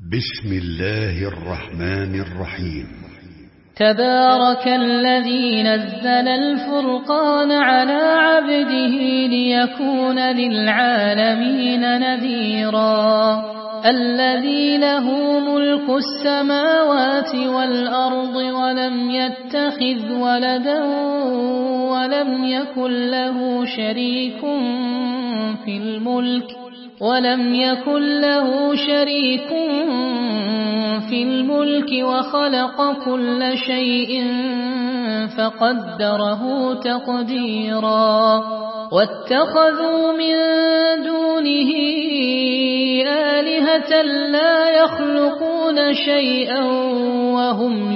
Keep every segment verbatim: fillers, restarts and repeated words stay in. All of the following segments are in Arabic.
بسم الله الرحمن الرحيم. تبارك الذي نزل الفرقان على عبده ليكون للعالمين نذيرا. الذي له ملك السماوات والأرض ولم يتخذ ولدا ولم يكن له شريك في الملك ولم يكن له شريك في الملك وخلق كل شيء فقدره تقديرا. واتخذوا من دونه آلهة لا يخلقون شيئا وهم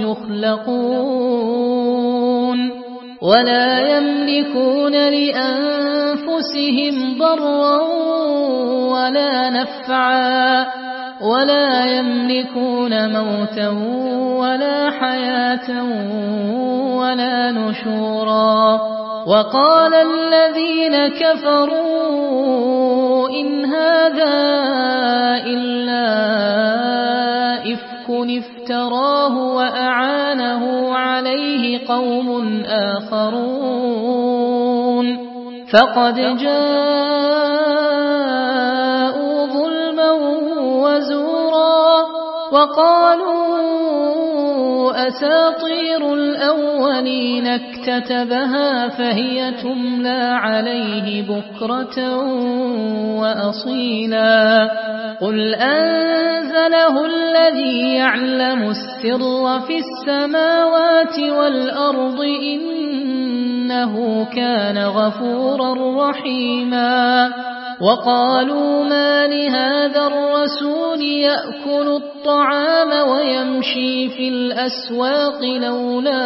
يخلقون ولا يملكون لأنفسهم ضرا ولا نفعا ولا يملكون موتا ولا حياة ولا نشورا. وقال الذين كفروا إن هذا إلا إفك افتراه وأعانه عليه قوم آخرون فقد جاءوا ظلما وزورا. وقالوا أساطير الأولين اكتتبها فهي تملى عليه بكرة وأصيلا. قل أنزله الذي يعلم السر في السماوات والأرض إنه كان غفورا رحيما. وقالوا ما لهذا الرسول يأكل الطعام ويمشي في الأسواق لولا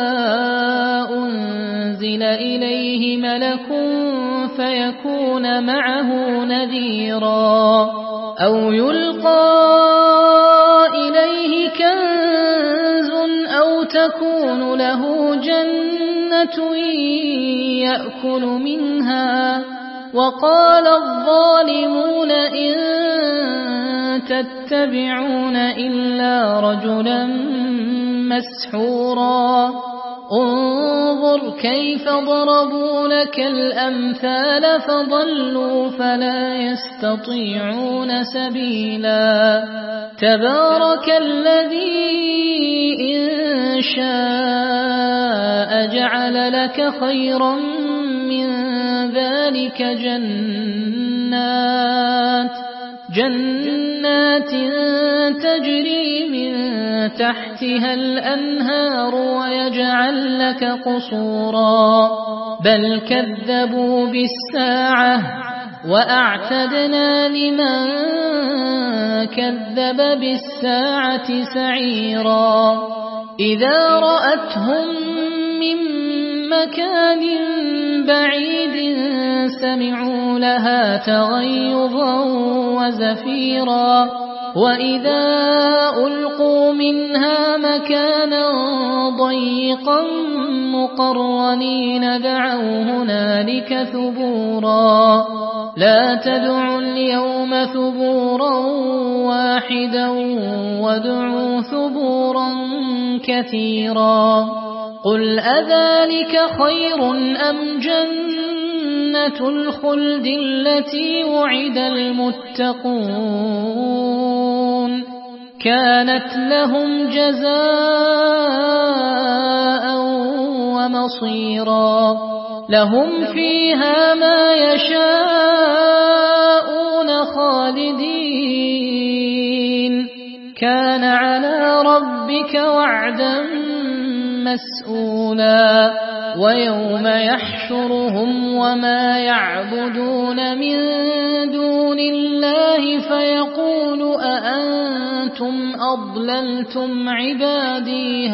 أنزل إليه ملك فيكون معه نذيرا أو يلقى إليه كنز أو تكون له جنة يأكل منها. وقال الظالمون إن تتبعون إلا رجلا مسحورا. انظر كيف ضربوا لك الأمثال فضلوا فلا يستطيعون سبيلا. تبارك الذي إن شاء جعل لك خيرا من ذلك جنات جنات تجري من تحتها الأنهار ويجعل لك قصورا. بل كذبوا بالساعة وأعتدنا لمن كذب بالساعة سعيرا. إذا رأتهم من مكان بعيد سمعوا لها تغيظا وزفيرا. وإذا ألقوا منها مكانا ضيقا مقرنين دعوا هنالك ثبورا. لا تدعوا اليوم ثبورا واحدا وادعوا ثبورا كثيرا. قل أذلك خير أم جنة الخلد التي وعد المتقون كانت لهم جزاء ومصيرا. لهم فيها ما يشاءون خالدين كان على ربك وعدا مسؤولا. ويوم يحشرهم وما يعبدون من دون الله فيقول أأنتم أضللتم عبادي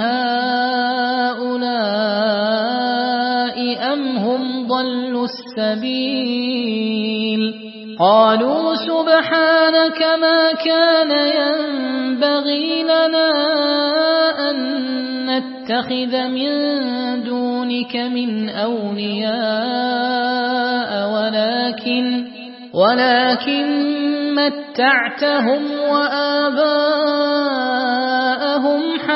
هؤلاء أم هم ضلوا السبيل. قالوا سبحانك ما كان ينبغي لنا أن نتخذ من دونك من أولياء ولكن ولكن متعتهم وآباءهم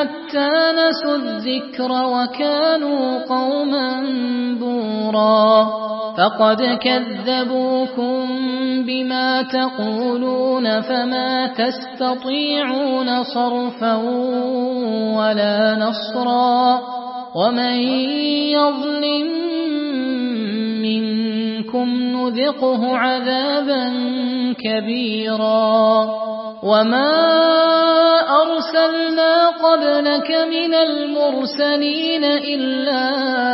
حتى نسوا الذكر وكانوا قوما بورا فقد كذبوكم بما تقولون فما تستطيعون صرفا ولا نصرا ومن يظلم منكم نذقه عذابا كبيرا وما أرسلنا قبلك من المرسلين إلا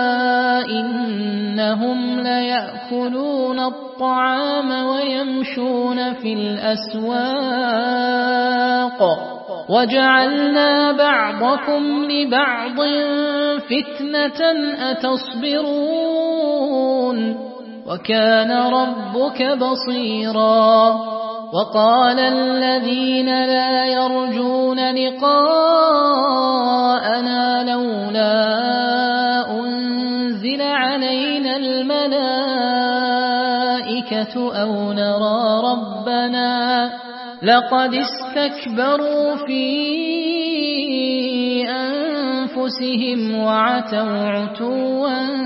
إنهم ليأكلون الطعام ويمشون في الأسواق وجعلنا بعضكم لبعض فتنة أتصبرون وكان ربك بصيرا وقال الذين لا يرجون لقاءنا لولا أنزل علينا الملائكة أو نرى ربنا لقد استكبروا في أنفسهم وعتوا عتوا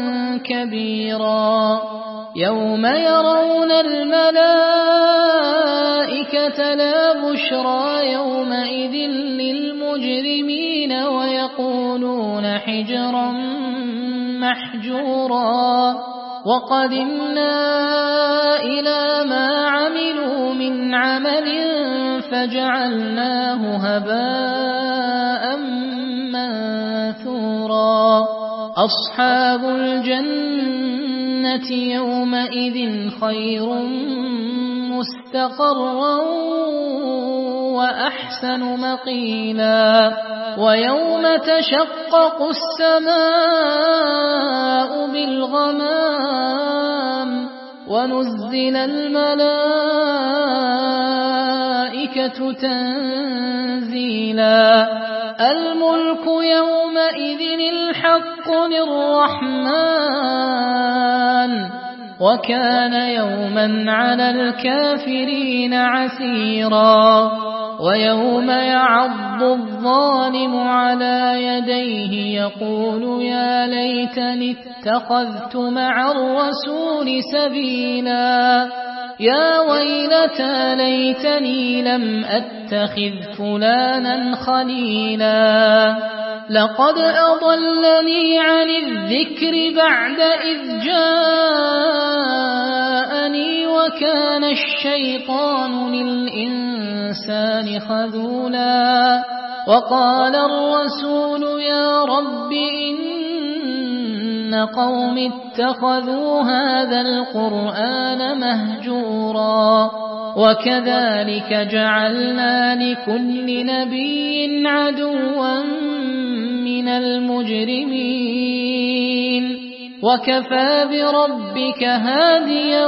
كبيرا يوم يرون الملائكة لا بشرى يومئذ للمجرمين ويقولون حجرا محجورا وقدمنا إلى ما عملوا من عمل فجعلناه هباء منثورا أصحاب الجنة يومئذ خير مستقرا وأحسن مقيلا ويوم تشقق السماء بالغمام ونزل الملائكة تنزيلا الملك يومئذ الحق للرحمن وكان يوما على الكافرين عسيرا ويوم يعض الظالم على يديه يقول يا ليتني اتخذت مع الرسول سبيلا يا ويلتى ليتني لم أتخذ فلانا خليلا لقد أضلني عن الذكر بعد إذ جاءني وكان الشيطان للإنسان خذولا وقال الرسول يا رب إن قوم اتخذوا هذا القرآن مهجورا وكذلك جعلنا لكل نبي عدوا من المجرمين وكفى بربك هاديا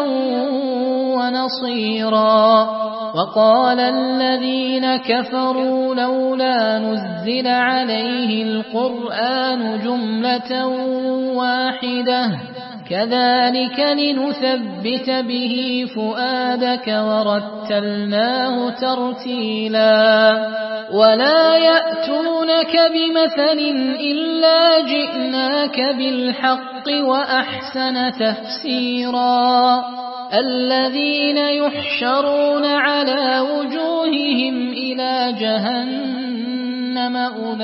ونصيرا وقال الذين كفروا لولا نزل عليه القرآن جملة واحدة كذلك لنثبت به فؤادك ورتلناه ترتيلا ولا يأتونك بمثل إلا جئناك بالحق وأحسن تفسيرا الذين يحشرون على وجوههم إلى جهنم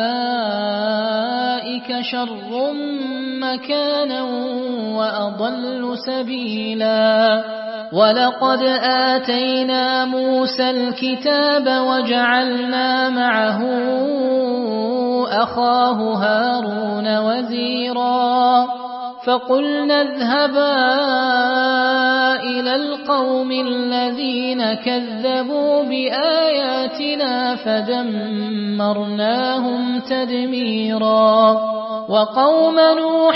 أولئك شر مكانا وأضل سبيلا ولقد آتينا موسى الكتاب وجعلنا معه أخاه هارون وزيرا فقلنا اذهبا إلى القوم الذين كذبوا بآياتنا فدمرناهم تدميرا وقوم نوح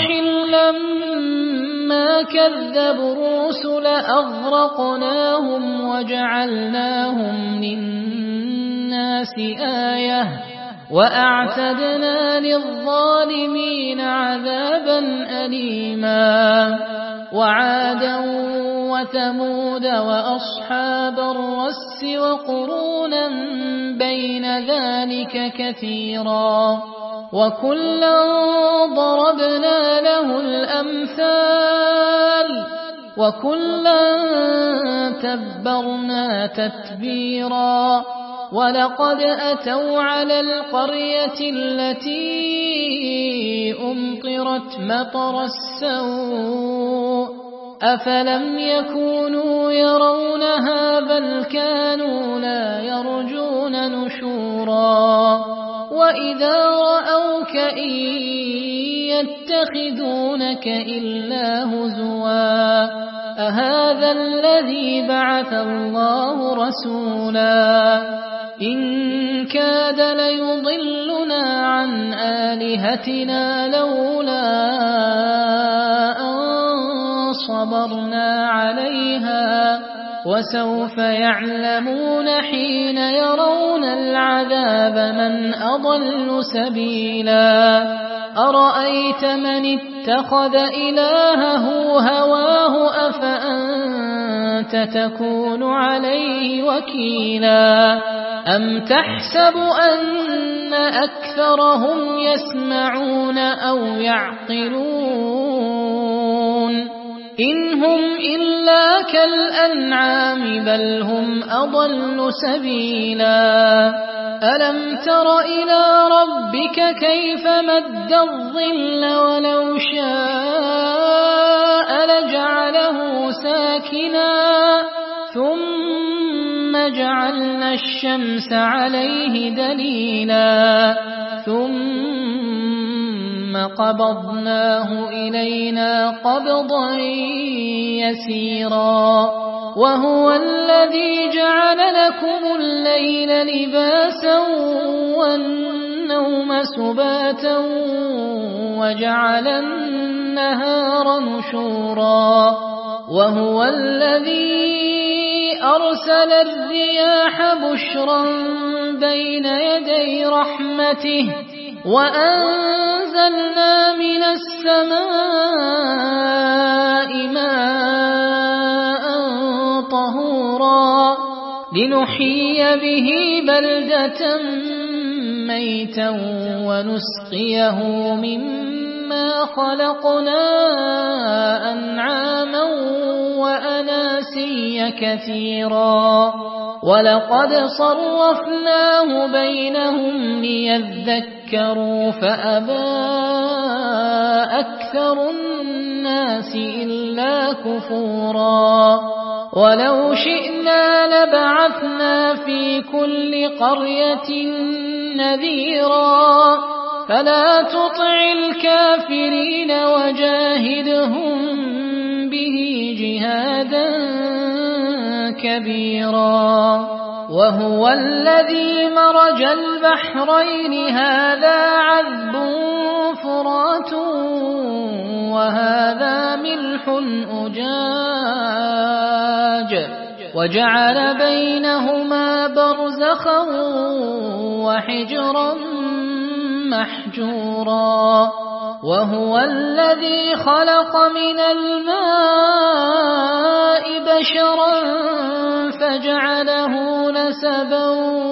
لما كذبوا الرسل أغرقناهم وجعلناهم للناس آية وأعتدنا للظالمين عذابا أليما وعادا وثمود وأصحاب الرس وقرونا بين ذلك كثيرا وكلا ضربنا له الأمثال وكلا تبرنا تتبيرا ولقد أتوا على القرية التي أمطرت مطر السوء أفلم يكونوا يرونها بل كانوا لا يرجون نشورا وإذا رأوك إن يتخذونك إلا هزوا أهذا الذي بعث الله رسولا إن كاد ليضلنا عن آلهتنا لولا أن صبرنا عليها وسوف يعلمون حين يرون العذاب من أضل سبيلا أرأيت من اتخذ إلهه هواه أفأنت تكون عليه وكيلا أم تحسب أن أكثرهم يسمعون أو يعقلون إن هم إلا كالأنعام بل هم أضل سبيلا ألم تر إلى ربك كيف مد الظل ولو شاء لجعله ساكنا ثم جعلنا الشمس عليه دليلا ثم قبضناه إلينا قبضا يسيرا وهو الذي جعل لكم الليل لباسا والنوم سباتا وجعل النهار نشورا وهو الذي أرسل الرياح بشرا بين يدي رحمته وأنزلنا من السماء ماء طهورا لنحيي به بلدة ميتا ونسقيه مما خلقنا أنعاما وأناسيا كثيرا ولقد صرفناه بينهم ليذكروا فأبى أكثر الناس إلا كفورا ولو شئنا لبعثنا في كل قرية نذيرا فلا تطع الكافرين وجاهدهم به جهادا كبيرا وهو الذي مرج البحرين هذا عذب فرات وهذا ملح أجاج وجعل بينهما برزخا وحجرا محجورا وهو الذي خلق من الماء بشرا فجعله نسبا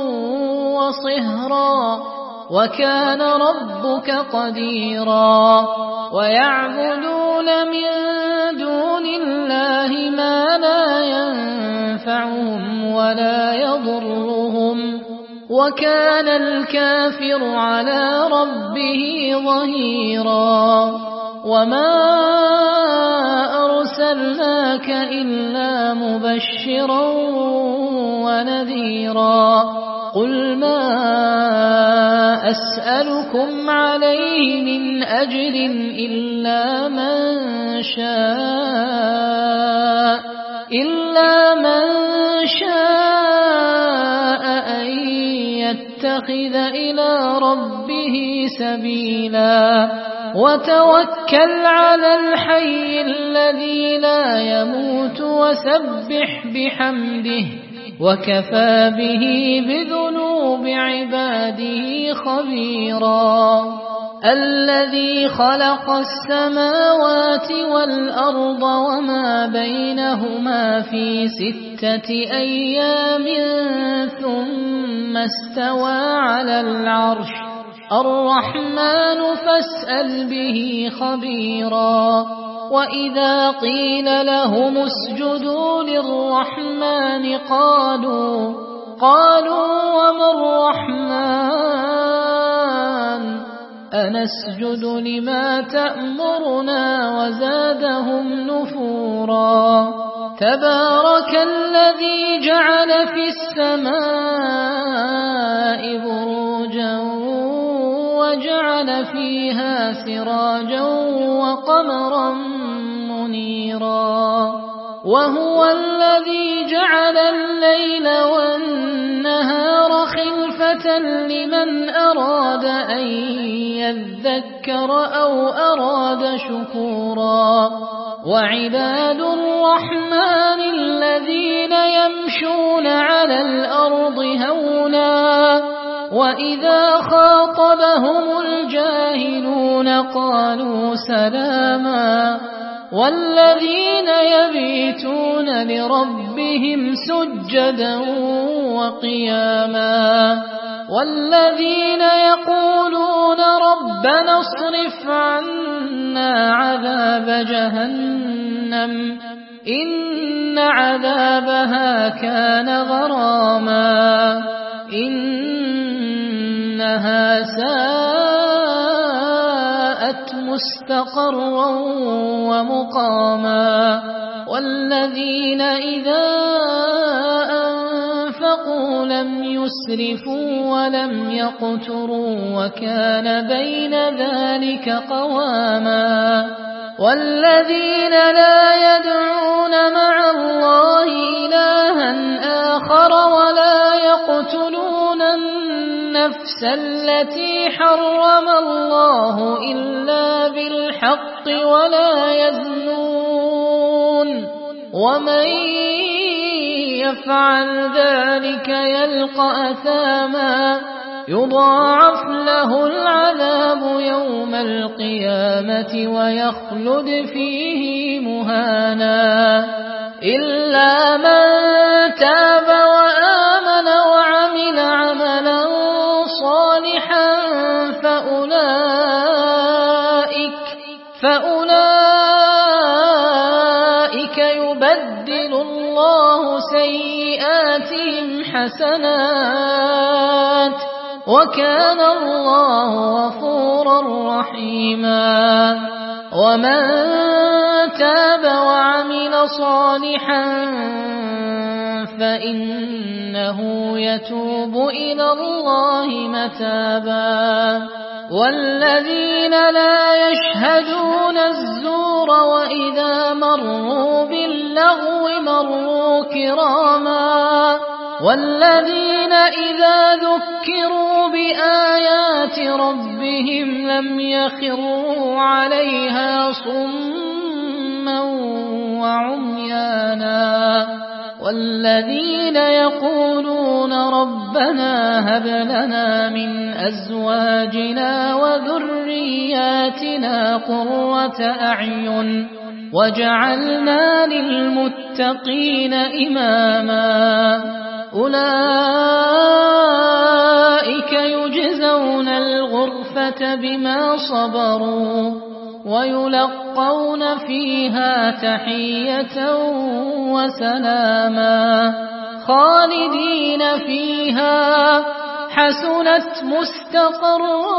وصهرا وكان ربك قديرا ويعبدون من دون الله ما لا ينفعهم ولا يضرهم وكان الكافر على ربه ظهيرا وما أرسلناك إلا مبشرا ونذيرا قل ما أسألكم عليه من أجر إلا من شاء إلا من شاء أن يتخذ إلى ربه سبيلا وتوكل على الحي الذي لا يموت وسبح بحمده وكفى به بذنوب عباده خبيرا الذي خلق السماوات والأرض وما بينهما في ستة أيام ثم استوى على العرش الرحمن فاسأل به خبيرا وإذا قيل لهم اسجدوا للرحمن قالوا قالوا وما الرحمن أنسجد لما تأمرنا وزادهم نفورا تبارك الذي جعل في السماء بروجا وجعل فيها سراجا وقمرا منيرا وهو الذي جعل الليل والنهار خلفة لمن أراد أن يذكر أو أراد شكورا وعباد الرحمن الذين يمشون على الأرض هونا وإذا خاطبهم الجاهلون قالوا سلاما والذين يبيتون لربهم سجدا وقياما والذين يقولون ربنا اصرف عنا عذاب جهنم إن عذابها كان غراما إنها ساءت مستقرا ومقاما والذين إذا أنفقوا لم يسرفوا ولم يقتروا وكان بين ذلك قواما والذين لا يدعون مع الله إلها آخر ولا يقتلون النفس التي حرم الله إلا بالحق ولا يزنون ومن يفعل ذلك يلقى أثاما يضاعف له العذاب يوم القيامة ويخلد فيه مهانا إلا من تاب وآمن وعمل عملا صالحا فأولئك فأولئك يبدل الله سيئاتهم حسنات وكان الله غفورا رحيما ومن تاب وعمل صالحا فإنه يتوب إلى الله متابا والذين لا يشهدون الزور وإذا مروا باللغو مروا كراما والذين إذا ذكروا بآيات ربهم لم يخروا عليها صما وعميانا والذين يقولون ربنا هب لنا من أزواجنا وذرياتنا قرة أعين وجعلنا للمتقين إماما أولئك يجزون الغرفة بما صبروا ويلقون فيها تحية وسلاما خالدين فيها حسنت مستقرا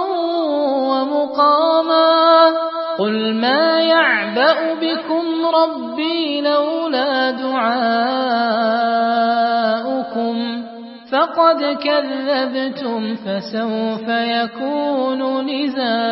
ومقاما قل ما يعبأ بكم ربي لولا دعاؤكم فقد كذبتم فسوف يكون لزاما.